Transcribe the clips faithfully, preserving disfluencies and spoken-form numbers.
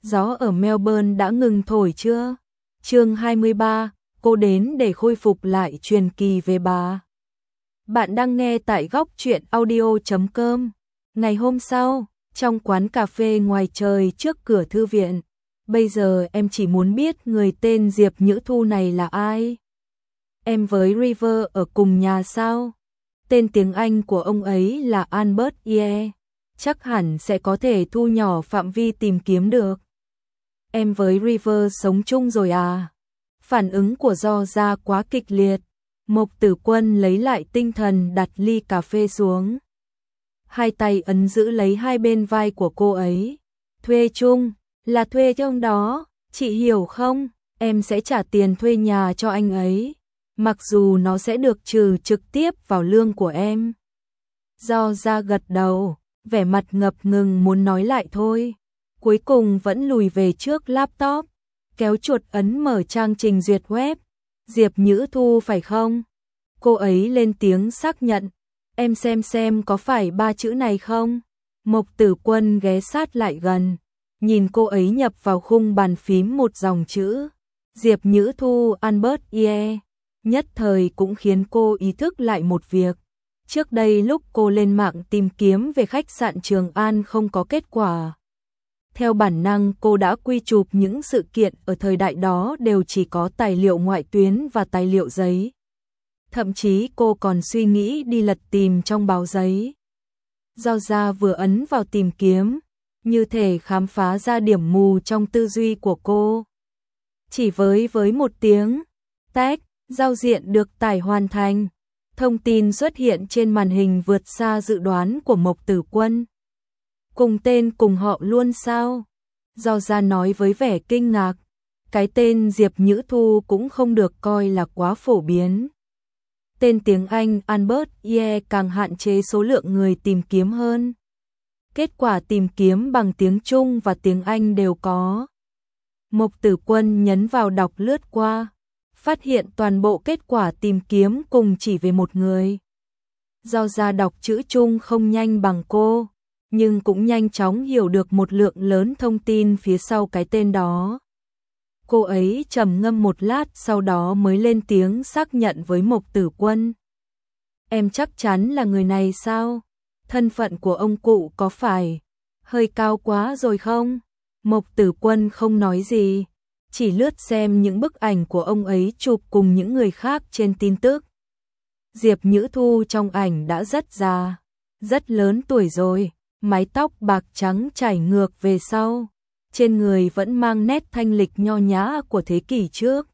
gió ở Melbourne đã ngừng thổi chưa? Chương hai mươi ba, cô đến để khôi phục lại truyền kỳ về bà. Bạn đang nghe tại góc truyện audio chấm com. Ngày hôm sau, trong quán cà phê ngoài trời trước cửa thư viện. Bây giờ em chỉ muốn biết người tên Diệp Nhữ Thu này là ai? Em với River ở cùng nhà sao? Tên tiếng Anh của ông ấy là Albert Ye. Chắc hẳn sẽ có thể thu nhỏ phạm vi tìm kiếm được. Em với River sống chung rồi à? Phản ứng của Do Gia quá kịch liệt. Mộc Tử Quân lấy lại tinh thần đặt ly cà phê xuống. Hai tay ấn giữ lấy hai bên vai của cô ấy. Thuê chung, là thuê cho ông đó, chị hiểu không? Em sẽ trả tiền thuê nhà cho anh ấy. Mặc dù nó sẽ được trừ trực tiếp vào lương của em. Do Gia gật đầu, vẻ mặt ngập ngừng muốn nói lại thôi. Cuối cùng vẫn lùi về trước laptop, kéo chuột ấn mở trang trình duyệt web. Diệp Nhữ Thu phải không? Cô ấy lên tiếng xác nhận. Em xem xem có phải ba chữ này không? Mộc Tử Quân ghé sát lại gần, nhìn cô ấy nhập vào khung bàn phím một dòng chữ. Diệp Nhữ Thu Albert Ye. Nhất thời cũng khiến cô ý thức lại một việc. Trước đây lúc cô lên mạng tìm kiếm về khách sạn Trường An không có kết quả. Theo bản năng cô đã quy chụp những sự kiện ở thời đại đó đều chỉ có tài liệu ngoại tuyến và tài liệu giấy. Thậm chí cô còn suy nghĩ đi lật tìm trong báo giấy. Do Gia vừa ấn vào tìm kiếm, như thể khám phá ra điểm mù trong tư duy của cô. Chỉ với với một tiếng, tách, giao diện được tải hoàn thành. Thông tin xuất hiện trên màn hình vượt xa dự đoán của Mộc Tử Quân. Cùng tên cùng họ luôn sao? Do Gia nói với vẻ kinh ngạc. Cái tên Diệp Nhữ Thu cũng không được coi là quá phổ biến. Tên tiếng Anh Albert Ye càng hạn chế số lượng người tìm kiếm hơn. Kết quả tìm kiếm bằng tiếng Trung và tiếng Anh đều có. Mộc Tử Quân nhấn vào đọc lướt qua, phát hiện toàn bộ kết quả tìm kiếm cùng chỉ về một người. Do Gia đọc chữ Trung không nhanh bằng cô, nhưng cũng nhanh chóng hiểu được một lượng lớn thông tin phía sau cái tên đó. Cô ấy trầm ngâm một lát sau đó mới lên tiếng xác nhận với Mộc Tử Quân. Em chắc chắn là người này sao? Thân phận của ông cụ có phải hơi cao quá rồi không? Mộc Tử Quân không nói gì, chỉ lướt xem những bức ảnh của ông ấy chụp cùng những người khác trên tin tức. Diệp Nhữ Thu trong ảnh đã rất già, rất lớn tuổi rồi, mái tóc bạc trắng chảy ngược về sau. Trên người vẫn mang nét thanh lịch nho nhã của thế kỷ trước.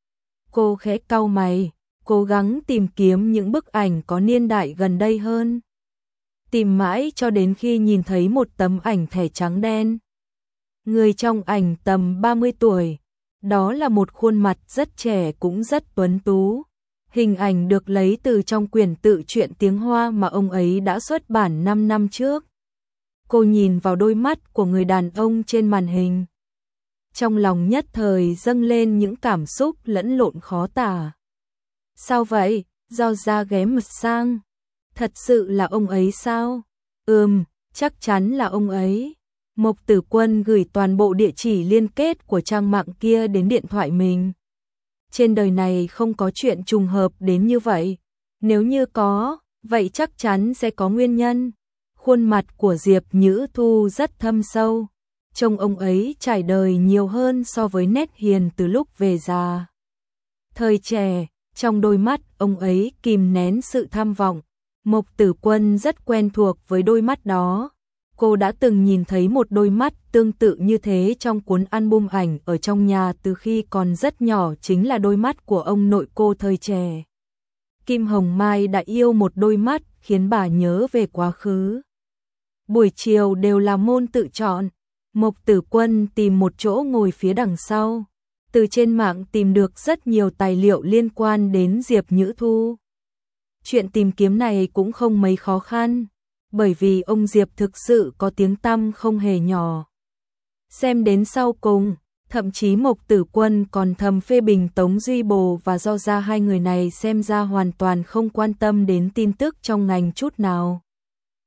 Cô khẽ cau mày, cố gắng tìm kiếm những bức ảnh có niên đại gần đây hơn. Tìm mãi cho đến khi nhìn thấy một tấm ảnh thẻ trắng đen. Người trong ảnh tầm ba mươi tuổi, đó là một khuôn mặt rất trẻ cũng rất tuấn tú. Hình ảnh được lấy từ trong quyển tự truyện tiếng Hoa mà ông ấy đã xuất bản năm năm trước. Cô nhìn vào đôi mắt của người đàn ông trên màn hình. Trong lòng nhất thời dâng lên những cảm xúc lẫn lộn khó tả. Sao vậy? Do Gia ghé mặt sang. Thật sự là ông ấy sao? Ừm, chắc chắn là ông ấy. Mộc Tử Quân gửi toàn bộ địa chỉ liên kết của trang mạng kia đến điện thoại mình. Trên đời này không có chuyện trùng hợp đến như vậy. Nếu như có, vậy chắc chắn sẽ có nguyên nhân. Khuôn mặt của Diệp Nhữ Thu rất thâm sâu. Trông ông ấy trải đời nhiều hơn so với nét hiền từ lúc về già. Thời trẻ, trong đôi mắt ông ấy kìm nén sự tham vọng. Mộc Tử Quân rất quen thuộc với đôi mắt đó. Cô đã từng nhìn thấy một đôi mắt tương tự như thế trong cuốn album ảnh ở trong nhà từ khi còn rất nhỏ, chính là đôi mắt của ông nội cô thời trẻ. Kim Hồng Mai đã yêu một đôi mắt khiến bà nhớ về quá khứ. Buổi chiều đều là môn tự chọn. Mộc Tử Quân tìm một chỗ ngồi phía đằng sau. Từ trên mạng tìm được rất nhiều tài liệu liên quan đến Diệp Nhữ Thu. Chuyện tìm kiếm này cũng không mấy khó khăn, bởi vì ông Diệp thực sự có tiếng tăm không hề nhỏ. Xem đến sau cùng, thậm chí Mộc Tử Quân còn thầm phê bình Tống Duy Bồ và Do Gia, hai người này xem ra hoàn toàn không quan tâm đến tin tức trong ngành chút nào.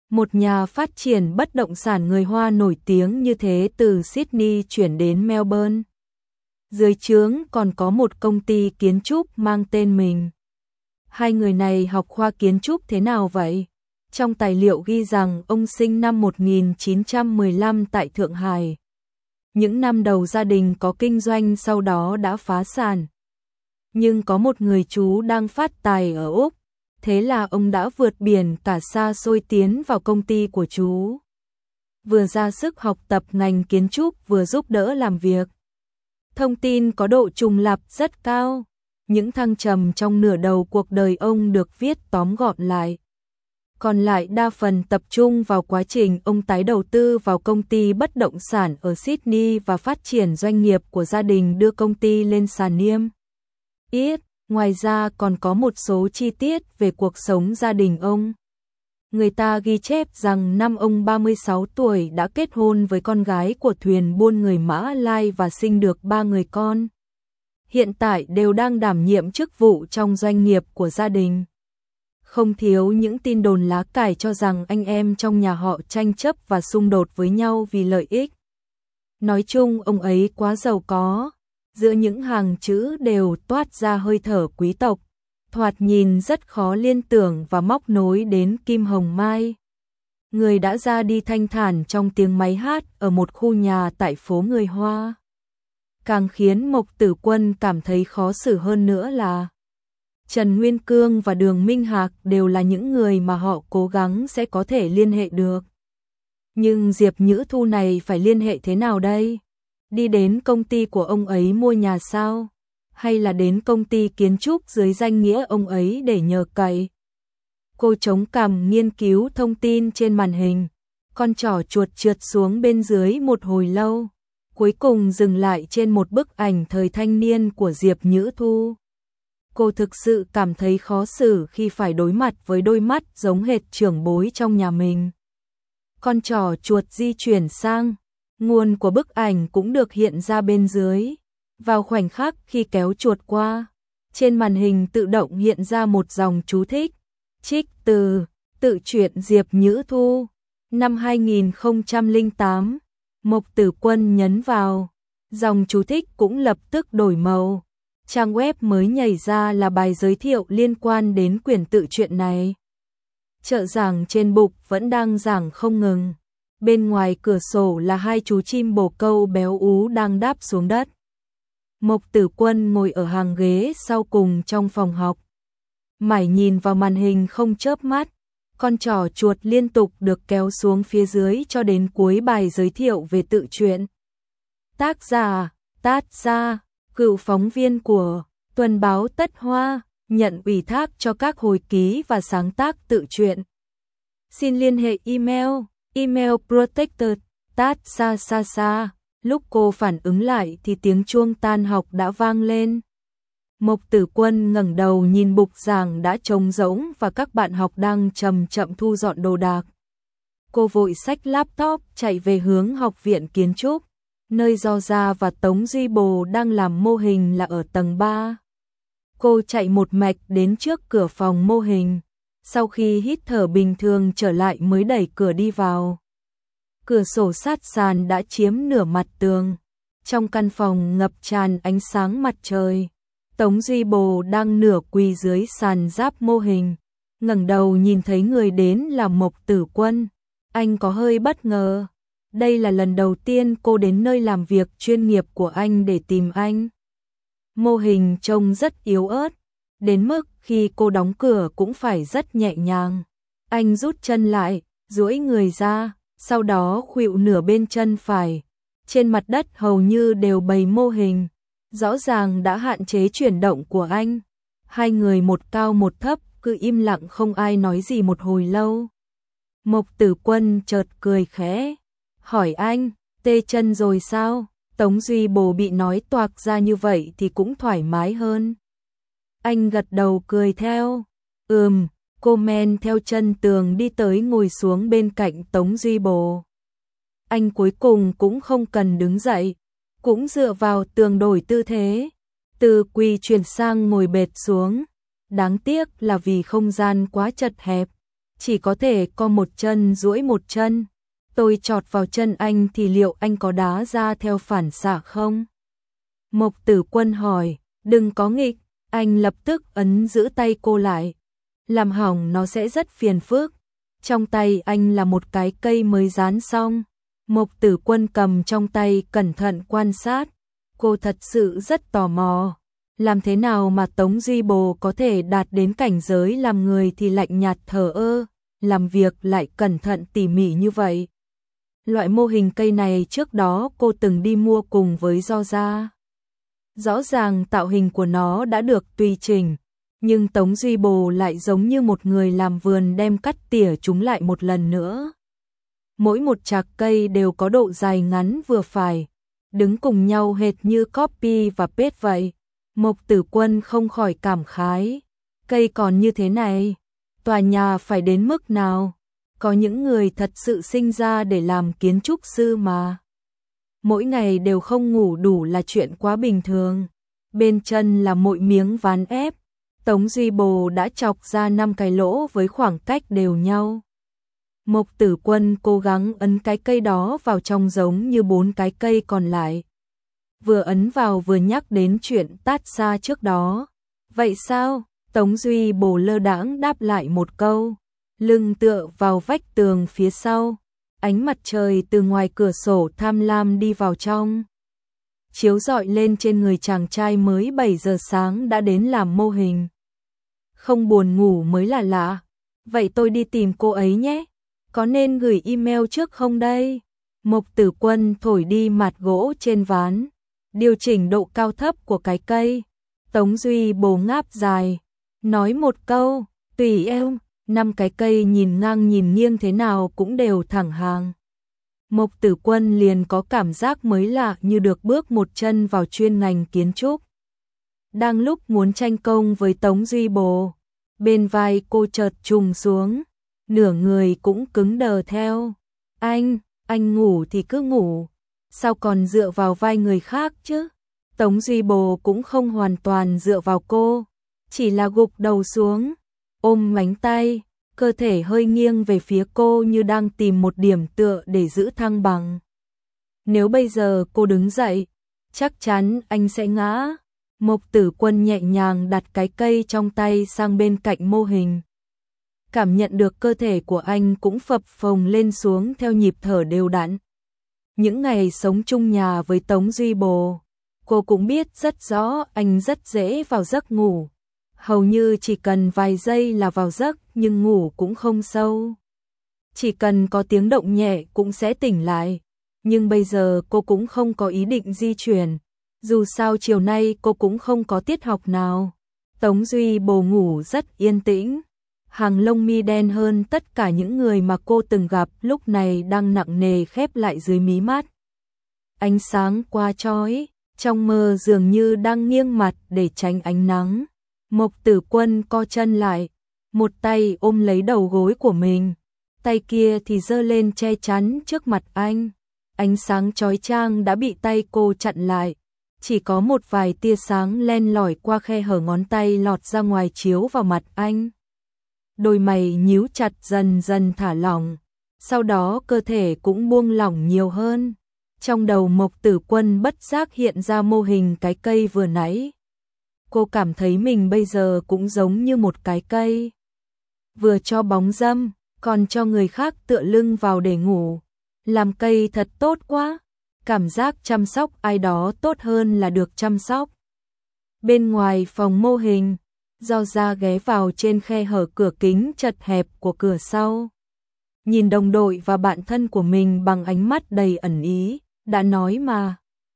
Một nhà phát triển bất động sản người Hoa nổi tiếng như thế từ Sydney chuyển đến Melbourne. Dưới trướng còn có một công ty kiến trúc mang tên mình. Hai người này học khoa kiến trúc thế nào vậy? Trong tài liệu ghi rằng ông sinh năm một nghìn chín trăm mười lăm tại Thượng Hải. Những năm đầu gia đình có kinh doanh sau đó đã phá sản. Nhưng có một người chú đang phát tài ở Úc. Thế là ông đã vượt biển cả xa xôi tiến vào công ty của chú. Vừa ra sức học tập ngành kiến trúc vừa giúp đỡ làm việc. Thông tin có độ trùng lặp rất cao. Những thăng trầm trong nửa đầu cuộc đời ông được viết tóm gọn lại. Còn lại đa phần tập trung vào quá trình ông tái đầu tư vào công ty bất động sản ở Sydney và phát triển doanh nghiệp của gia đình đưa công ty lên sàn niêm yết. Ngoài ra còn có một số chi tiết về cuộc sống gia đình ông. Người ta ghi chép rằng năm ông ba mươi sáu tuổi đã kết hôn với con gái của thuyền buôn người Mã Lai và sinh được ba người con. Hiện tại đều đang đảm nhiệm chức vụ trong doanh nghiệp của gia đình. Không thiếu những tin đồn lá cải cho rằng anh em trong nhà họ tranh chấp và xung đột với nhau vì lợi ích. Nói chung ông ấy quá giàu có. Giữa những hàng chữ đều toát ra hơi thở quý tộc, thoạt nhìn rất khó liên tưởng và móc nối đến Kim Hồng Mai. Người đã ra đi thanh thản trong tiếng máy hát ở một khu nhà tại phố người Hoa. Càng khiến Mộc Tử Quân cảm thấy khó xử hơn nữa là Trần Nguyên Cương và Đường Minh Hạc đều là những người mà họ cố gắng sẽ có thể liên hệ được. Nhưng Diệp Nhữ Thu này phải liên hệ thế nào đây? Đi đến công ty của ông ấy mua nhà sao? Hay là đến công ty kiến trúc dưới danh nghĩa ông ấy để nhờ cậy? Cô chống cằm nghiên cứu thông tin trên màn hình. Con trỏ chuột trượt xuống bên dưới một hồi lâu. Cuối cùng dừng lại trên một bức ảnh thời thanh niên của Diệp Nhữ Thu. Cô thực sự cảm thấy khó xử khi phải đối mặt với đôi mắt giống hệt trưởng bối trong nhà mình. Con trỏ chuột di chuyển sang. Nguồn của bức ảnh cũng được hiện ra bên dưới. Vào khoảnh khắc khi kéo chuột qua, trên màn hình tự động hiện ra một dòng chú thích. Trích từ tự truyện Diệp Nhữ Thu. Năm hai nghìn không trăm lẻ tám, Mộc Tử Quân nhấn vào. Dòng chú thích cũng lập tức đổi màu. Trang web mới nhảy ra là bài giới thiệu liên quan đến quyển tự truyện này. Trợ giảng trên bục vẫn đang giảng không ngừng. Bên ngoài cửa sổ là hai chú chim bồ câu béo ú đang đáp xuống đất. Mộc Tử Quân ngồi ở hàng ghế sau cùng trong phòng học. Mải nhìn vào màn hình không chớp mắt. Con trỏ chuột liên tục được kéo xuống phía dưới cho đến cuối bài giới thiệu về tự truyện. Tác giả, Tát Gia, cựu phóng viên của Tuần báo Tất Hoa, nhận ủy thác cho các hồi ký và sáng tác tự truyện. Xin liên hệ email, email protected, tát sa sa sa. Lúc cô phản ứng lại thì tiếng chuông tan học đã vang lên. Mộc Tử Quân ngẩng đầu nhìn bục giảng đã trống rỗng và các bạn học đang chậm chậm thu dọn đồ đạc. Cô vội xách laptop chạy về hướng Học viện Kiến trúc, nơi Do Gia và Tống Duy Bồ đang làm mô hình là ở tầng ba. Cô chạy một mạch đến trước cửa phòng mô hình, sau khi hít thở bình thường trở lại mới đẩy cửa đi vào. Cửa sổ sát sàn đã chiếm nửa mặt tường. Trong căn phòng ngập tràn ánh sáng mặt trời. Tống Duy Bồ đang nửa quỳ dưới sàn giáp mô hình. Ngẩng đầu nhìn thấy người đến là Mộc Tử Quân. Anh có hơi bất ngờ. Đây là lần đầu tiên cô đến nơi làm việc chuyên nghiệp của anh để tìm anh. Mô hình trông rất yếu ớt. Đến mức khi cô đóng cửa cũng phải rất nhẹ nhàng. Anh rút chân lại, duỗi người ra. Sau đó khuỵu nửa bên chân phải. Trên mặt đất hầu như đều bày mô hình. Rõ ràng đã hạn chế chuyển động của anh. Hai người một cao một thấp cứ im lặng không ai nói gì một hồi lâu. Mộc Tử Quân chợt cười khẽ. Hỏi anh, tê chân rồi sao? Tống Duy Bồ bị nói toạc ra như vậy thì cũng thoải mái hơn. Anh gật đầu cười theo. Ừm. Cô men theo chân tường đi tới ngồi xuống bên cạnh Tống Duy Bồ. Anh cuối cùng cũng không cần đứng dậy, cũng dựa vào tường đổi tư thế, từ quỳ chuyển sang ngồi bệt xuống. Đáng tiếc là vì không gian quá chật hẹp, chỉ có thể co một chân duỗi một chân. Tôi chọt vào chân anh thì liệu anh có đá ra theo phản xạ không? Mộc Tử Quân hỏi, đừng có nghịch, anh lập tức ấn giữ tay cô lại. Làm hỏng nó sẽ rất phiền phức. Trong tay anh là một cái cây mới dán xong. Mộc Tử Quân cầm trong tay cẩn thận quan sát. Cô thật sự rất tò mò. Làm thế nào mà Tống Duy Bồ có thể đạt đến cảnh giới làm người thì lạnh nhạt thờ ơ, làm việc lại cẩn thận tỉ mỉ như vậy. Loại mô hình cây này trước đó cô từng đi mua cùng với Do Gia. Rõ ràng tạo hình của nó đã được tùy chỉnh, nhưng Tống Duy Bồ lại giống như một người làm vườn đem cắt tỉa chúng lại một lần nữa. Mỗi một chạc cây đều có độ dài ngắn vừa phải, đứng cùng nhau hệt như copy và paste vậy. Mộc Tử Quân không khỏi cảm khái, cây còn như thế này, tòa nhà phải đến mức nào? Có những người thật sự sinh ra để làm kiến trúc sư mà. Mỗi ngày đều không ngủ đủ là chuyện quá bình thường. Bên chân là mỗi miếng ván ép. Tống Duy Bồ đã chọc ra năm cái lỗ với khoảng cách đều nhau. Mộc Tử Quân cố gắng ấn cái cây đó vào trong giống như bốn cái cây còn lại. Vừa ấn vào vừa nhắc đến chuyện tát xa trước đó. Vậy sao? Tống Duy Bồ lơ đãng đáp lại một câu. Lưng tựa vào vách tường phía sau. Ánh mặt trời từ ngoài cửa sổ tham lam đi vào trong, chiếu rọi lên trên người chàng trai mới bảy giờ sáng đã đến làm mô hình. Không buồn ngủ mới là lạ. Vậy tôi đi tìm cô ấy nhé. Có nên gửi email trước không đây? Mộc Tử Quân thổi đi mặt gỗ trên ván, điều chỉnh độ cao thấp của cái cây. Tống Duy Bồ ngáp dài, nói một câu, tùy em. Năm cái cây nhìn ngang nhìn nghiêng thế nào cũng đều thẳng hàng. Mộc Tử Quân liền có cảm giác mới lạ như được bước một chân vào chuyên ngành kiến trúc. Đang lúc muốn tranh công với Tống Duy Bồ, bên vai cô chợt trùng xuống, nửa người cũng cứng đờ theo. Anh, anh ngủ thì cứ ngủ, sao còn dựa vào vai người khác chứ? Tống Duy Bồ cũng không hoàn toàn dựa vào cô, chỉ là gục đầu xuống, ôm mánh tay, cơ thể hơi nghiêng về phía cô như đang tìm một điểm tựa để giữ thăng bằng. Nếu bây giờ cô đứng dậy, chắc chắn anh sẽ ngã. Mộc Tử Quân nhẹ nhàng đặt cái cây trong tay sang bên cạnh mô hình. Cảm nhận được cơ thể của anh cũng phập phồng lên xuống theo nhịp thở đều đặn. Những ngày sống chung nhà với Tống Duy Bồ, cô cũng biết rất rõ anh rất dễ vào giấc ngủ. Hầu như chỉ cần vài giây là vào giấc nhưng ngủ cũng không sâu. Chỉ cần có tiếng động nhẹ cũng sẽ tỉnh lại. Nhưng bây giờ cô cũng không có ý định di chuyển. Dù sao chiều nay cô cũng không có tiết học nào. Tống Duy Bồ ngủ rất yên tĩnh. Hàng lông mi đen hơn tất cả những người mà cô từng gặp lúc này đang nặng nề khép lại dưới mí mắt. Ánh sáng quá chói, trong mơ dường như đang nghiêng mặt để tránh ánh nắng. Mộc Tử Quân co chân lại, một tay ôm lấy đầu gối của mình, tay kia thì giơ lên che chắn trước mặt anh. Ánh sáng chói chang đã bị tay cô chặn lại, chỉ có một vài tia sáng len lỏi qua khe hở ngón tay lọt ra ngoài chiếu vào mặt anh. Đôi mày nhíu chặt dần dần thả lỏng, sau đó cơ thể cũng buông lỏng nhiều hơn. Trong đầu Mộc Tử Quân bất giác hiện ra mô hình cái cây vừa nãy. Cô cảm thấy mình bây giờ cũng giống như một cái cây. Vừa cho bóng râm, còn cho người khác tựa lưng vào để ngủ. Làm cây thật tốt quá. Cảm giác chăm sóc ai đó tốt hơn là được chăm sóc. Bên ngoài phòng mô hình, Do Gia ghé vào trên khe hở cửa kính chật hẹp của cửa sau. Nhìn đồng đội và bạn thân của mình bằng ánh mắt đầy ẩn ý, đã nói mà.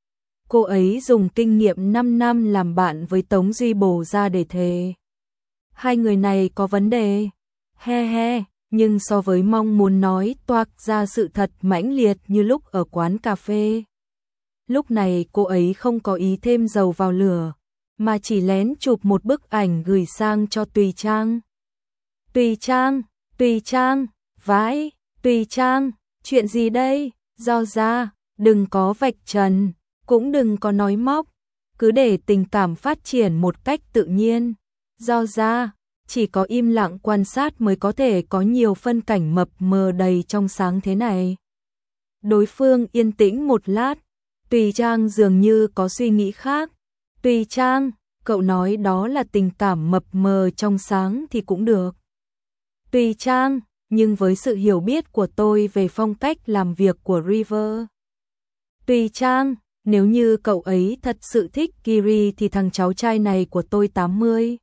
Cô ấy dùng kinh nghiệm năm năm làm bạn với Tống Duy Bồ ra để thề. Hai người này có vấn đề. He he, nhưng so với mong muốn nói toạc ra sự thật mãnh liệt như lúc ở quán cà phê. Lúc này cô ấy không có ý thêm dầu vào lửa, mà chỉ lén chụp một bức ảnh gửi sang cho Tùy Trang. Tùy Trang, Tùy Trang, vãi, Tùy Trang, chuyện gì đây? Do ra, đừng có vạch trần, cũng đừng có nói móc, cứ để tình cảm phát triển một cách tự nhiên. Do ra, Chỉ có im lặng quan sát mới có thể có nhiều phân cảnh mập mờ đầy trong sáng thế này. Đối phương yên tĩnh một lát, Tùy Trang dường như có suy nghĩ khác. Tùy Trang, cậu nói đó là tình cảm mập mờ trong sáng thì cũng được. Tùy Trang, nhưng với sự hiểu biết của tôi về phong cách làm việc của River. Tùy Trang, nếu như cậu ấy thật sự thích Kiri thì thằng cháu trai này của tôi tám mươi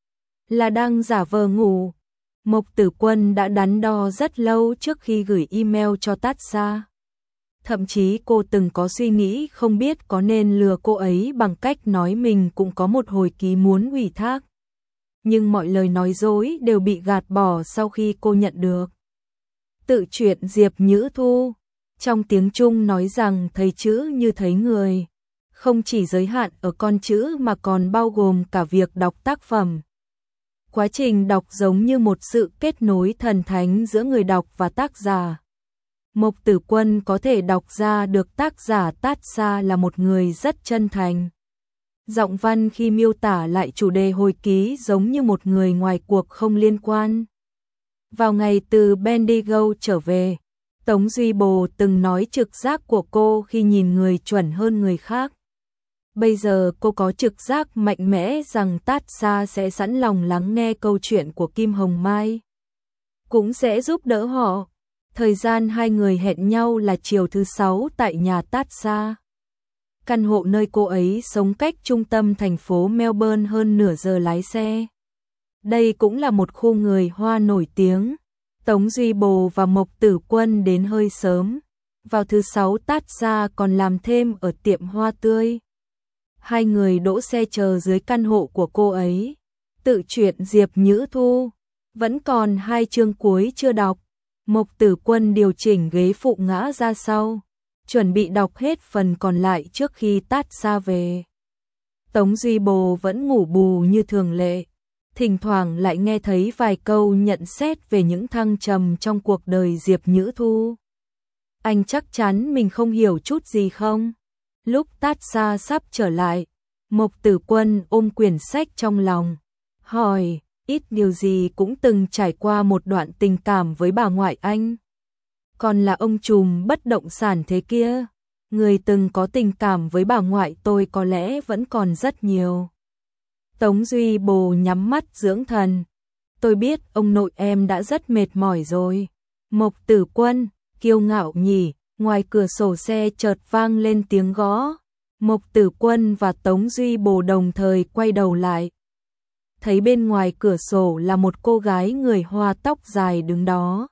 là đang giả vờ ngủ. Mộc Tử Quân đã đắn đo rất lâu trước khi gửi email cho Tatsa. Thậm chí cô từng có suy nghĩ không biết có nên lừa cô ấy bằng cách nói mình cũng có một hồi ký muốn ủy thác. Nhưng mọi lời nói dối đều bị gạt bỏ sau khi cô nhận được tự truyện Diệp Nhữ Thu. Trong tiếng Trung nói rằng thấy chữ như thấy người, không chỉ giới hạn ở con chữ mà còn bao gồm cả việc đọc tác phẩm. Quá trình đọc giống như một sự kết nối thần thánh giữa người đọc và tác giả. Mộc Tử Quân có thể đọc ra được tác giả Tatsa là một người rất chân thành. Giọng văn khi miêu tả lại chủ đề hồi ký giống như một người ngoài cuộc không liên quan. Vào ngày từ Bendigo trở về, Tống Duy Bồ từng nói trực giác của cô khi nhìn người chuẩn hơn người khác. Bây giờ cô có trực giác mạnh mẽ rằng Tatsa sẽ sẵn lòng lắng nghe câu chuyện của Kim Hồng Mai. Cũng sẽ giúp đỡ họ. Thời gian hai người hẹn nhau là chiều thứ sáu tại nhà Tatsa. Căn hộ nơi cô ấy sống cách trung tâm thành phố Melbourne hơn nửa giờ lái xe. Đây cũng là một khu người Hoa nổi tiếng. Tống Duy Bồ và Mộc Tử Quân đến hơi sớm. Vào thứ sáu Tatsa còn làm thêm ở tiệm hoa tươi. Hai người đỗ xe chờ dưới căn hộ của cô ấy. Tự truyện Diệp Nhữ Thu. Vẫn còn hai chương cuối chưa đọc. Mộc Tử Quân điều chỉnh ghế phụ ngã ra sau, chuẩn bị đọc hết phần còn lại trước khi Tatsa về. Tống Duy Bồ vẫn ngủ bù như thường lệ, thỉnh thoảng lại nghe thấy vài câu nhận xét về những thăng trầm trong cuộc đời Diệp Nhữ Thu. Anh chắc chắn mình không hiểu chút gì không? Lúc Tatsa sắp trở lại, Mộc Tử Quân ôm quyển sách trong lòng, hỏi, ít điều gì cũng từng trải qua một đoạn tình cảm với bà ngoại anh. Còn là ông trùm bất động sản thế kia, người từng có tình cảm với bà ngoại tôi có lẽ vẫn còn rất nhiều. Tống Duy Bồ nhắm mắt dưỡng thần. Tôi biết ông nội em đã rất mệt mỏi rồi. Mộc Tử Quân, kiêu ngạo nhỉ, ngoài cửa sổ xe chợt vang lên tiếng gõ. Mộc Tử Quân và Tống Duy Bồ đồng thời quay đầu lại. Thấy bên ngoài cửa sổ là một cô gái người Hoa tóc dài đứng đó.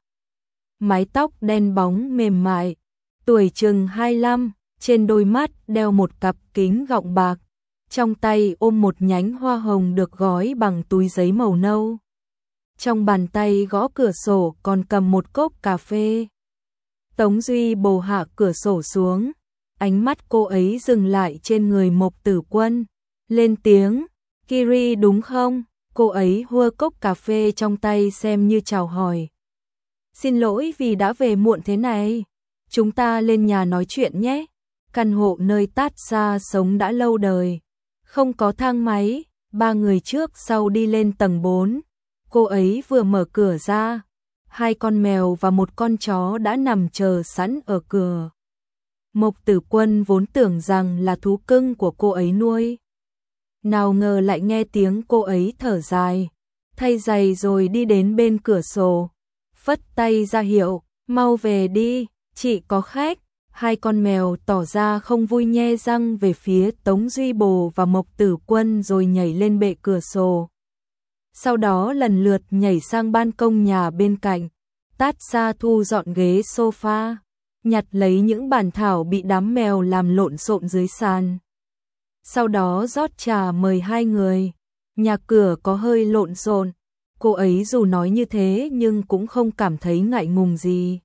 Mái tóc đen bóng mềm mại, tuổi chừng hai mươi lăm, trên đôi mắt đeo một cặp kính gọng bạc, trong tay ôm một nhánh hoa hồng được gói bằng túi giấy màu nâu. Trong bàn tay gõ cửa sổ còn cầm một cốc cà phê. Tống Duy Bồ hạ cửa sổ xuống, ánh mắt cô ấy dừng lại trên người Mộc Tử Quân, lên tiếng, Kiri đúng không? Cô ấy hua cốc cà phê trong tay xem như chào hỏi. Xin lỗi vì đã về muộn thế này. Chúng ta lên nhà nói chuyện nhé. Căn hộ nơi Tatsa sống đã lâu đời. Không có thang máy, ba người trước sau đi lên tầng bốn. Cô ấy vừa mở cửa ra. Hai con mèo và một con chó đã nằm chờ sẵn ở cửa. Mộc Tử Quân vốn tưởng rằng là thú cưng của cô ấy nuôi. Nào ngờ lại nghe tiếng cô ấy thở dài, thay giày rồi đi đến bên cửa sổ, phất tay ra hiệu, mau về đi, chị có khách. Hai con mèo tỏ ra không vui nhe răng về phía Tống Duy Bồ và Mộc Tử Quân rồi nhảy lên bệ cửa sổ. Sau đó lần lượt nhảy sang ban công nhà bên cạnh. Tatsa thu dọn ghế sofa, nhặt lấy những bản thảo bị đám mèo làm lộn xộn dưới sàn. Sau đó rót trà mời hai người. Nhà cửa có hơi lộn xộn, cô ấy dù nói như thế nhưng cũng không cảm thấy ngại ngùng gì.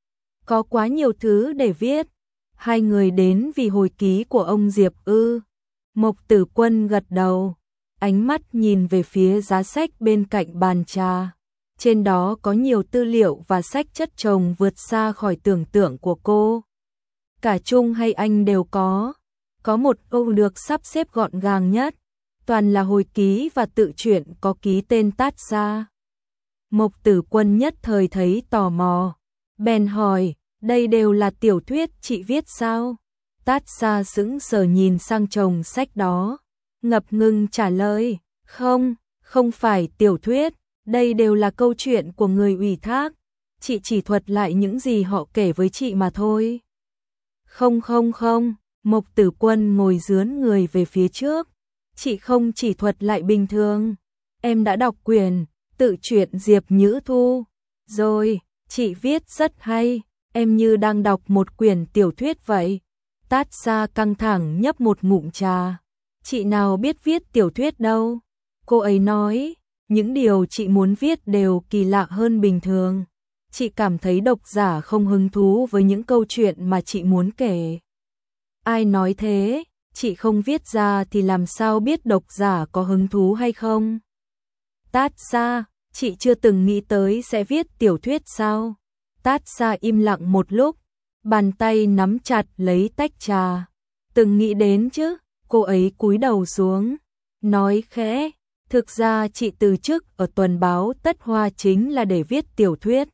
Có quá nhiều thứ để viết. Hai người đến vì hồi ký của ông Diệp ư? Mộc Tử Quân gật đầu, ánh mắt nhìn về phía giá sách bên cạnh bàn trà. Trên đó có nhiều tư liệu và sách chất chồng vượt xa khỏi tưởng tượng của cô. Cả Trung hay Anh đều có. Có một câu được sắp xếp gọn gàng nhất. toàn là hồi ký và tự truyện có ký tên Tát Sa. Mộc Tử Quân nhất thời thấy tò mò, bèn hỏi, đây đều là tiểu thuyết chị viết sao? Tát Sa sững sờ nhìn sang chồng sách đó, ngập ngừng trả lời, không, không phải tiểu thuyết, đây đều là câu chuyện của người ủy thác, chị chỉ thuật lại những gì họ kể với chị mà thôi. Không không không, Mộc Tử Quân ngồi dướn người về phía trước, chị không chỉ thuật lại bình thường, em đã đọc quyển tự truyện Diệp Nhữ Thu, rồi, chị viết rất hay, em như đang đọc một quyển tiểu thuyết vậy. Tát Sa căng thẳng nhấp một ngụm trà, chị nào biết viết tiểu thuyết đâu. Cô ấy nói, những điều chị muốn viết đều kỳ lạ hơn bình thường. Chị cảm thấy độc giả không hứng thú với những câu chuyện mà chị muốn kể. Ai nói thế, chị không viết ra thì làm sao biết độc giả có hứng thú hay không? Tát Sa, chị chưa từng nghĩ tới sẽ viết tiểu thuyết sao? Tát Sa im lặng một lúc, bàn tay nắm chặt lấy tách trà. Từng nghĩ đến chứ? Cô ấy cúi đầu xuống, nói khẽ, thực ra chị từ chức ở tuần báo Tất Hoa chính là để viết tiểu thuyết.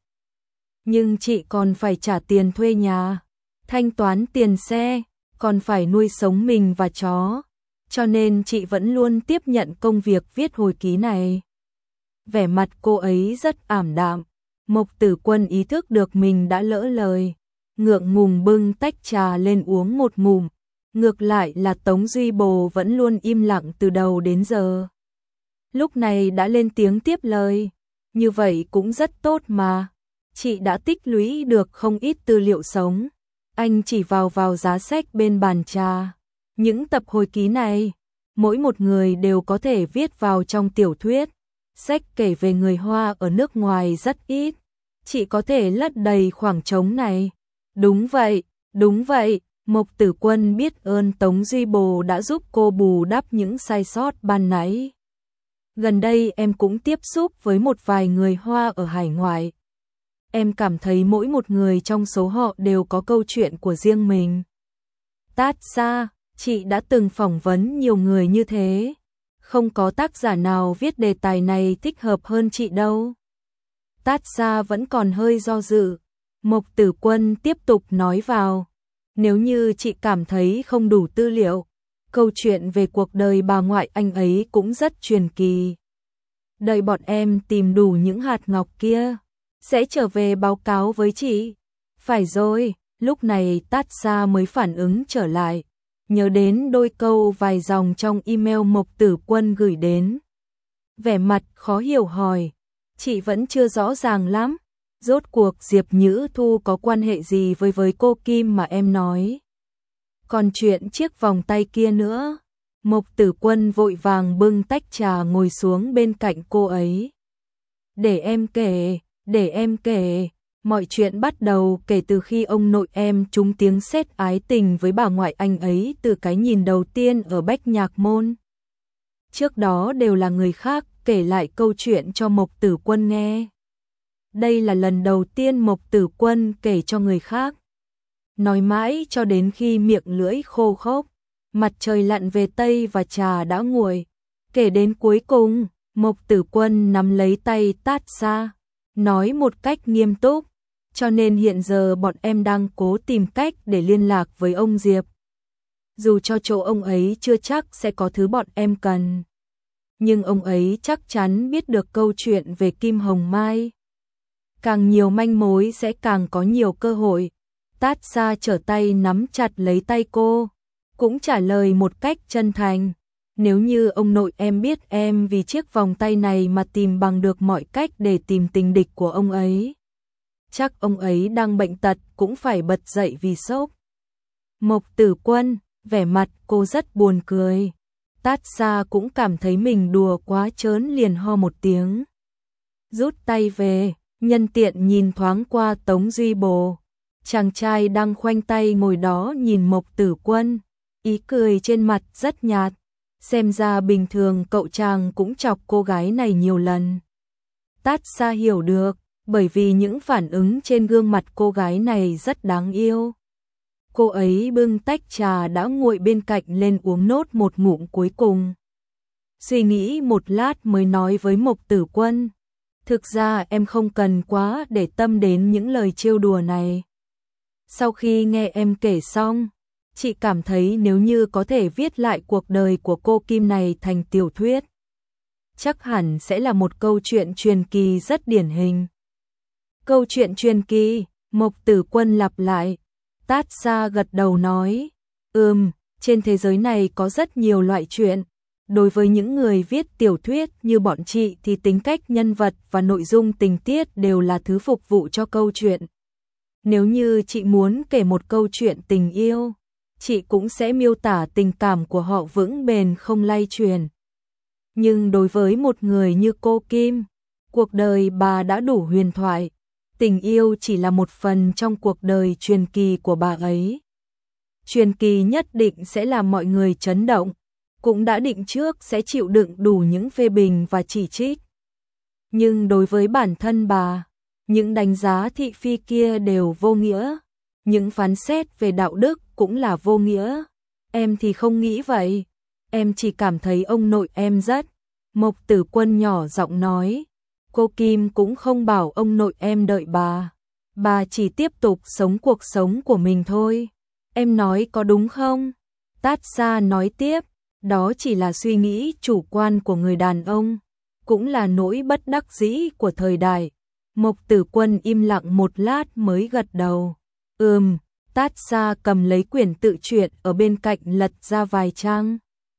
Nhưng chị còn phải trả tiền thuê nhà, thanh toán tiền xe, còn phải nuôi sống mình và chó, cho nên chị vẫn luôn tiếp nhận công việc viết hồi ký này. Vẻ mặt cô ấy rất ảm đạm, Mộc Tử Quân ý thức được mình đã lỡ lời, ngượng ngùng bưng tách trà lên uống một ngụm. Ngược lại là Tống Duy Bồ vẫn luôn im lặng từ đầu đến giờ. Lúc này đã lên tiếng tiếp lời, như vậy cũng rất tốt mà. Chị đã tích lũy được không ít tư liệu sống. Anh chỉ vào vào giá sách bên bàn trà. Những tập hồi ký này, mỗi một người đều có thể viết vào trong tiểu thuyết. Sách kể về người Hoa ở nước ngoài rất ít. Chị có thể lấp đầy khoảng trống này. Đúng vậy, đúng vậy. Mộc Tử Quân biết ơn Tống Duy Bồ đã giúp cô bù đắp những sai sót ban nãy. Gần đây em cũng tiếp xúc với một vài người Hoa ở hải ngoại. Em cảm thấy mỗi một người trong số họ đều có câu chuyện của riêng mình. Tát Sa, chị đã từng phỏng vấn nhiều người như thế. Không có tác giả nào viết đề tài này thích hợp hơn chị đâu. Tát Sa vẫn còn hơi do dự. Mộc Tử Quân tiếp tục nói vào. Nếu như chị cảm thấy không đủ tư liệu, câu chuyện về cuộc đời bà ngoại anh ấy cũng rất truyền kỳ. Đợi bọn em tìm đủ những hạt ngọc kia, sẽ trở về báo cáo với chị. Phải rồi, lúc này Tát Sa mới phản ứng trở lại, nhớ đến đôi câu vài dòng trong email Mộc Tử Quân gửi đến. Vẻ mặt khó hiểu hỏi, chị vẫn chưa rõ ràng lắm. Rốt cuộc Diệp Nhữ Thu có quan hệ gì với với cô Kim mà em nói? Còn chuyện chiếc vòng tay kia nữa. Mộc Tử Quân vội vàng bưng tách trà ngồi xuống bên cạnh cô ấy. Để em kể, để em kể. Mọi chuyện bắt đầu kể từ khi ông nội em trúng tiếng sét ái tình với bà ngoại anh ấy từ cái nhìn đầu tiên ở Bách Nhạc Môn. Trước đó đều là người khác kể lại câu chuyện cho Mộc Tử Quân nghe. Đây là lần đầu tiên Mộc Tử Quân kể cho người khác. Nói mãi cho đến khi miệng lưỡi khô khốc, mặt trời lặn về tây và trà đã nguội. Kể đến cuối cùng, Mộc Tử Quân nắm lấy tay Tát Sa, nói một cách nghiêm túc, cho nên hiện giờ bọn em đang cố tìm cách để liên lạc với ông Diệp. Dù cho chỗ ông ấy chưa chắc sẽ có thứ bọn em cần, nhưng ông ấy chắc chắn biết được câu chuyện về Kim Hồng Mai. Càng nhiều manh mối sẽ càng có nhiều cơ hội. Tát Sa trở tay nắm chặt lấy tay cô, cũng trả lời một cách chân thành. Nếu như ông nội em biết em vì chiếc vòng tay này mà tìm bằng được mọi cách để tìm tình địch của ông ấy, chắc ông ấy đang bệnh tật cũng phải bật dậy vì sốc. Mộc Tử Quân, vẻ mặt cô rất buồn cười. Tát Sa cũng cảm thấy mình đùa quá trớn liền ho một tiếng. Rút tay về, nhân tiện nhìn thoáng qua Tống Duy Bồ. Chàng trai đang khoanh tay ngồi đó nhìn Mộc Tử Quân, ý cười trên mặt rất nhạt. Xem ra bình thường cậu chàng cũng chọc cô gái này nhiều lần. Tát Sa hiểu được, bởi vì những phản ứng trên gương mặt cô gái này rất đáng yêu. Cô ấy bưng tách trà đã nguội bên cạnh lên uống nốt một ngụm cuối cùng. suy nghĩ một lát mới nói với Mộc Tử Quân. Thực ra em không cần quá để tâm đến những lời trêu đùa này. Sau khi nghe em kể xong, chị cảm thấy nếu như có thể viết lại cuộc đời của cô Kim này thành tiểu thuyết, chắc hẳn sẽ là một câu chuyện truyền kỳ rất điển hình. Câu chuyện truyền kỳ, Mộc Tử Quân lặp lại. Tát Sa gật đầu nói, ừm, trên thế giới này có rất nhiều loại chuyện. Đối với những người viết tiểu thuyết như bọn chị thì tính cách nhân vật và nội dung tình tiết đều là thứ phục vụ cho câu chuyện. Nếu như chị muốn kể một câu chuyện tình yêu, chị cũng sẽ miêu tả tình cảm của họ vững bền không lay chuyển. Nhưng đối với một người như cô Kim, cuộc đời bà đã đủ huyền thoại, tình yêu chỉ là một phần trong cuộc đời truyền kỳ của bà ấy. Truyền kỳ nhất định sẽ làm mọi người chấn động, cũng đã định trước sẽ chịu đựng đủ những phê bình và chỉ trích. Nhưng đối với bản thân bà, những đánh giá thị phi kia đều vô nghĩa, những phán xét về đạo đức cũng là vô nghĩa. Em thì không nghĩ vậy, em chỉ cảm thấy ông nội em rất... Mộc Tử Quân nhỏ giọng nói, cô Kim cũng không bảo ông nội em đợi bà, bà chỉ tiếp tục sống cuộc sống của mình thôi. Em nói có đúng không? Tát Sa nói tiếp, đó chỉ là suy nghĩ chủ quan của người đàn ông, cũng là nỗi bất đắc dĩ của thời đại. Mộc Tử Quân im lặng một lát mới gật đầu. Ừm, Tát Sa cầm lấy quyển tự truyện ở bên cạnh lật ra vài trang.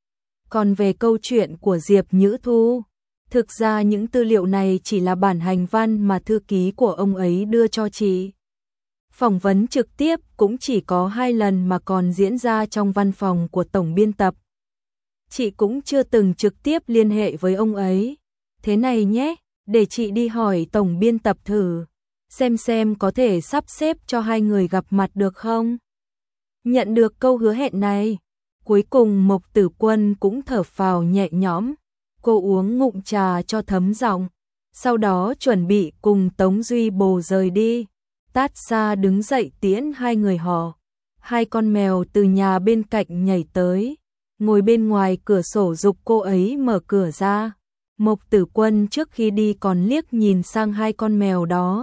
Còn về câu chuyện của Diệp Nhữ Thu, thực ra những tư liệu này chỉ là bản hành văn mà thư ký của ông ấy đưa cho chị. Phỏng vấn trực tiếp cũng chỉ có hai lần mà còn diễn ra trong văn phòng của tổng biên tập. Chị cũng chưa từng trực tiếp liên hệ với ông ấy. Thế này nhé, để chị đi hỏi tổng biên tập thử, xem xem có thể sắp xếp cho hai người gặp mặt được không? Nhận được câu hứa hẹn này, cuối cùng Mộc Tử Quân cũng thở phào nhẹ nhõm. Cô uống ngụm trà cho thấm giọng, sau đó chuẩn bị cùng Tống Duy Bồ rời đi. Tát Sa đứng dậy tiễn hai người họ. Hai con mèo từ nhà bên cạnh nhảy tới, ngồi bên ngoài cửa sổ giục cô ấy mở cửa ra. Mộc Tử Quân trước khi đi còn liếc nhìn sang hai con mèo đó.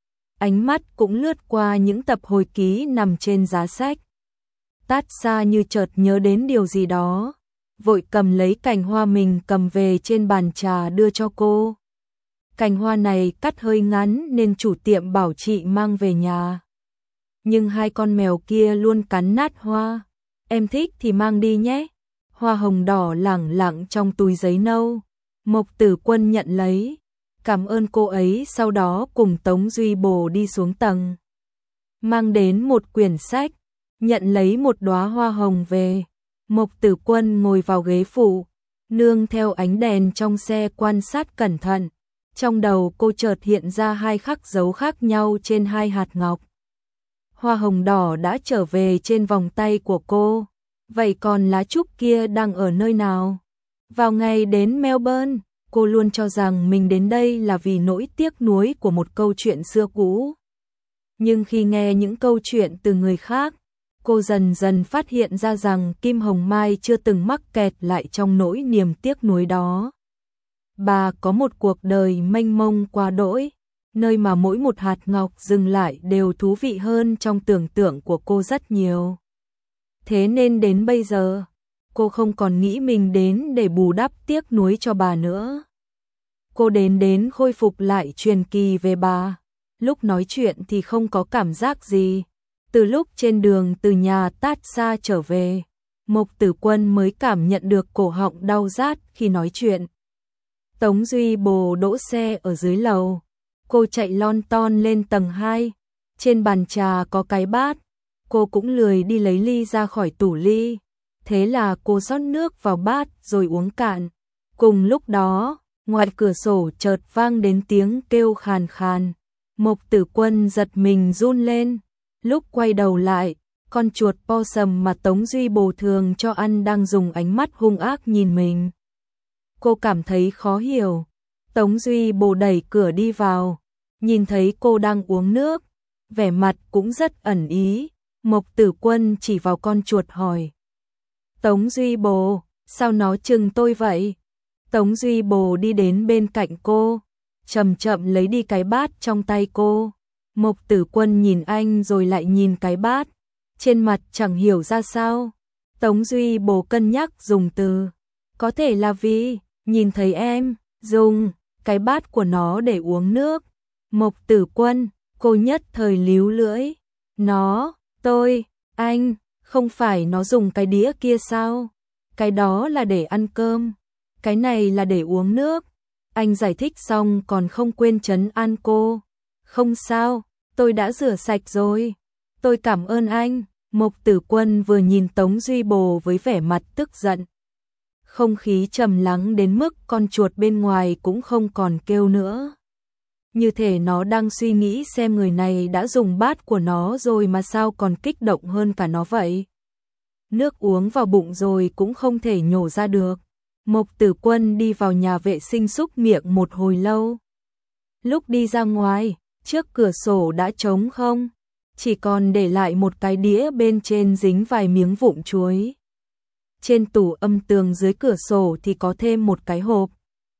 Ánh mắt cũng lướt qua những tập hồi ký nằm trên giá sách. Tát Sa như chợt nhớ đến điều gì đó, vội cầm lấy cành hoa mình cầm về trên bàn trà đưa cho cô. Cành hoa này cắt hơi ngắn nên chủ tiệm bảo chị mang về nhà. Nhưng hai con mèo kia luôn cắn nát hoa. Em thích thì mang đi nhé. Hoa hồng đỏ lẳng lặng trong túi giấy nâu. Mộc Tử Quân nhận lấy, cảm ơn cô ấy, sau đó cùng Tống Duy Bồ đi xuống tầng. Mang đến một quyển sách, nhận lấy một đóa hoa hồng về. Mộc Tử Quân ngồi vào ghế phụ, nương theo ánh đèn trong xe quan sát cẩn thận. Trong đầu cô chợt hiện ra hai khắc dấu khác nhau trên hai hạt ngọc. Hoa hồng đỏ đã trở về trên vòng tay của cô. Vậy còn lá trúc kia đang ở nơi nào? Vào ngày đến Melbourne, cô luôn cho rằng mình đến đây là vì nỗi tiếc nuối của một câu chuyện xưa cũ. Nhưng khi nghe những câu chuyện từ người khác, cô dần dần phát hiện ra rằng Kim Hồng Mai chưa từng mắc kẹt lại trong nỗi niềm tiếc nuối đó. Bà có một cuộc đời mênh mông quá đỗi, nơi mà mỗi một hạt ngọc dừng lại đều thú vị hơn trong tưởng tượng của cô rất nhiều. Thế nên đến bây giờ, cô không còn nghĩ mình đến để bù đắp tiếc nuối cho bà nữa. Cô đến đến khôi phục lại truyền kỳ về bà. Lúc nói chuyện thì không có cảm giác gì. Từ lúc trên đường từ nhà Tát Sa trở về, Mộc Tử Quân mới cảm nhận được cổ họng đau rát khi nói chuyện. Tống Duy Bồ đỗ xe ở dưới lầu. Cô chạy lon ton lên tầng hai. Trên bàn trà có cái bát. Cô cũng lười đi lấy ly ra khỏi tủ ly. Thế là cô rót nước vào bát rồi uống cạn. Cùng lúc đó, ngoài cửa sổ chợt vang đến tiếng kêu khàn khàn. Mộc Tử Quân giật mình run lên. Lúc quay đầu lại, con chuột possum mà Tống Duy Bồ thường cho ăn đang dùng ánh mắt hung ác nhìn mình. Cô cảm thấy khó hiểu. Tống Duy Bồ đẩy cửa đi vào, nhìn thấy cô đang uống nước, vẻ mặt cũng rất ẩn ý. Mộc Tử Quân chỉ vào con chuột hỏi. Tống Duy Bồ, sao nó chừng tôi vậy? Tống Duy Bồ đi đến bên cạnh cô, chậm chậm lấy đi cái bát trong tay cô. Mộc Tử Quân nhìn anh rồi lại nhìn cái bát, trên mặt chẳng hiểu ra sao. Tống Duy Bồ cân nhắc dùng từ, có thể là vì nhìn thấy em dùng cái bát của nó để uống nước. Mộc Tử Quân, cô nhất thời líu lưỡi, nó, tôi, anh, không phải nó dùng cái đĩa kia sao? Cái đó là để ăn cơm, cái này là để uống nước. Anh giải thích xong còn không quên trấn an cô. Không sao, tôi đã rửa sạch rồi. Tôi cảm ơn anh. Mộc Tử Quân vừa nhìn Tống Duy Bồ với vẻ mặt tức giận. Không khí trầm lắng đến mức con chuột bên ngoài cũng không còn kêu nữa. Như thể nó đang suy nghĩ xem người này đã dùng bát của nó rồi mà sao còn kích động hơn cả nó vậy. Nước uống vào bụng rồi cũng không thể nhổ ra được. Mộc Tử Quân đi vào nhà vệ sinh súc miệng một hồi lâu. Lúc đi ra ngoài, trước cửa sổ đã trống không, chỉ còn để lại một cái đĩa bên trên dính vài miếng vụn chuối. Trên tủ âm tường dưới cửa sổ thì có thêm một cái hộp.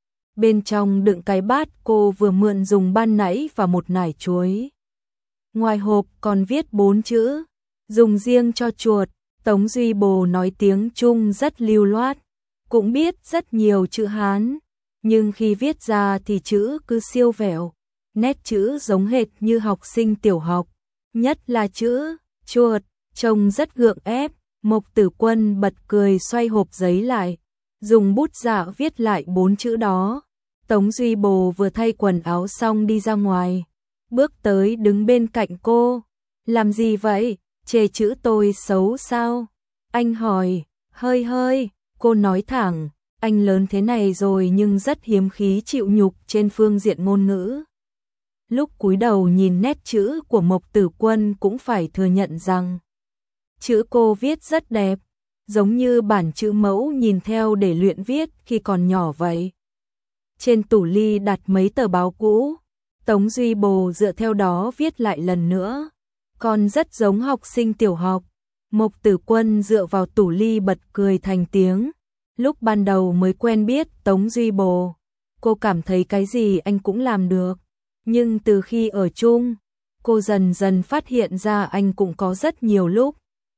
Bên trong đựng cái bát cô vừa mượn dùng ban nãy và một nải chuối. Ngoài hộp còn viết bốn chữ, dùng riêng cho chuột. Tống Duy Bồ nói tiếng Trung rất lưu loát, cũng biết rất nhiều chữ Hán, nhưng khi viết ra thì chữ cứ siêu vẹo, nét chữ giống hệt như học sinh tiểu học, nhất là chữ chuột, trông rất gượng ép. Mộc Tử Quân bật cười xoay hộp giấy lại, dùng bút dạ viết lại bốn chữ đó. Tống Duy Bồ vừa thay quần áo xong đi ra ngoài, bước tới đứng bên cạnh cô. Làm gì vậy? Chê chữ tôi xấu sao? Anh hỏi. Hơi hơi, cô nói thẳng, anh lớn thế này rồi nhưng rất hiếm khí chịu nhục trên phương diện ngôn ngữ. Lúc cúi đầu nhìn nét chữ của Mộc Tử Quân cũng phải thừa nhận rằng chữ cô viết rất đẹp, giống như bản chữ mẫu nhìn theo để luyện viết khi còn nhỏ vậy. Trên tủ ly đặt mấy tờ báo cũ, Tống Duy Bồ dựa theo đó viết lại lần nữa. Còn rất giống học sinh tiểu học. Mộc Tử Quân dựa vào tủ ly bật cười thành tiếng. Lúc ban đầu mới quen biết Tống Duy Bồ, cô cảm thấy cái gì anh cũng làm được. Nhưng từ khi ở chung, cô dần dần phát hiện ra anh cũng có rất nhiều lúc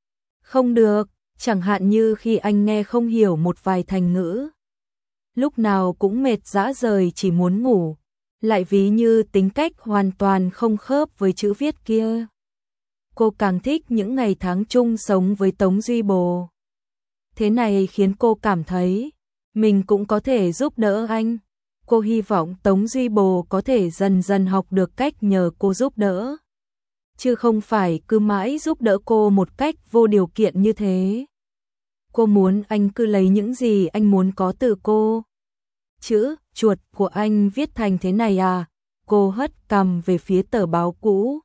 không được, chẳng hạn như khi anh nghe không hiểu một vài thành ngữ. Lúc nào cũng mệt rã rời chỉ muốn ngủ, lại ví như tính cách hoàn toàn không khớp với chữ viết kia. Cô càng thích những ngày tháng chung sống với Tống Duy Bồ. Thế này khiến cô cảm thấy mình cũng có thể giúp đỡ anh. Cô hy vọng Tống Duy Bồ có thể dần dần học được cách nhờ cô giúp đỡ, chứ không phải cứ mãi giúp đỡ cô một cách vô điều kiện như thế. Cô muốn anh cứ lấy những gì anh muốn có từ cô. Chữ chuột của anh viết thành thế này à? Cô hất cằm về phía tờ báo cũ.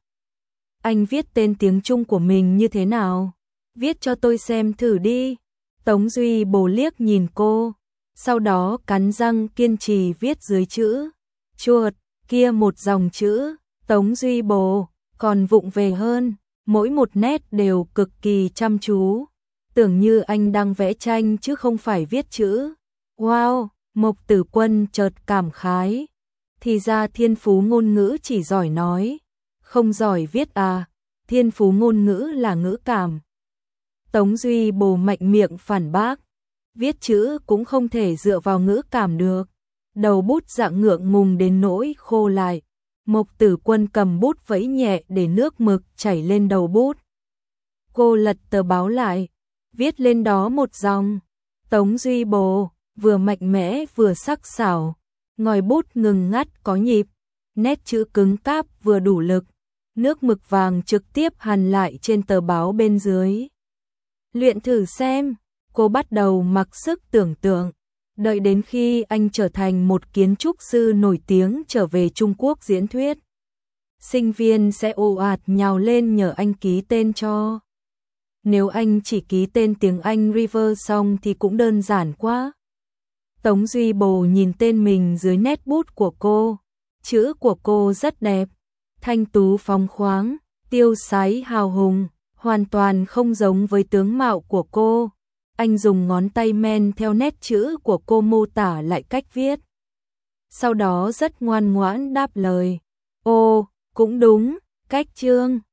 Anh viết tên tiếng Trung của mình như thế nào? Viết cho tôi xem thử đi. Tống Duy Bồ liếc nhìn cô, sau đó cắn răng kiên trì viết dưới chữ chuột kia một dòng chữ. Tống Duy Bồ còn vụng về hơn, mỗi một nét đều cực kỳ chăm chú, tưởng như anh đang vẽ tranh chứ không phải viết chữ. Wow, Mộc Tử Quân chợt cảm khái, thì ra thiên phú ngôn ngữ chỉ giỏi nói, không giỏi viết à? Thiên phú ngôn ngữ là ngữ cảm. Tống Duy Bồ mạnh miệng phản bác, viết chữ cũng không thể dựa vào ngữ cảm được. Đầu bút dạng ngượng ngùng đến nỗi khô lại. Mộc Tử Quân cầm bút vẫy nhẹ để nước mực chảy lên đầu bút. Cô lật tờ báo lại, viết lên đó một dòng. Tống Duy Bồ vừa mạnh mẽ vừa sắc sảo, ngòi bút ngừng ngắt có nhịp, nét chữ cứng cáp vừa đủ lực. Nước mực vàng trực tiếp hằn lại trên tờ báo bên dưới. Luyện thử xem, cô bắt đầu mặc sức tưởng tượng. Đợi đến khi anh trở thành một kiến trúc sư nổi tiếng trở về Trung Quốc diễn thuyết, sinh viên sẽ ồ ạt nhào lên nhờ anh ký tên cho. Nếu anh chỉ ký tên tiếng Anh River xong thì cũng đơn giản quá. Tống Duy Bồ nhìn tên mình dưới nét bút của cô. Chữ của cô rất đẹp, thanh tú phóng khoáng, tiêu sái hào hùng, hoàn toàn không giống với tướng mạo của cô. Anh dùng ngón tay men theo nét chữ của cô mô tả lại cách viết. Sau đó rất ngoan ngoãn đáp lời. Ồ, cũng đúng, cách Trương.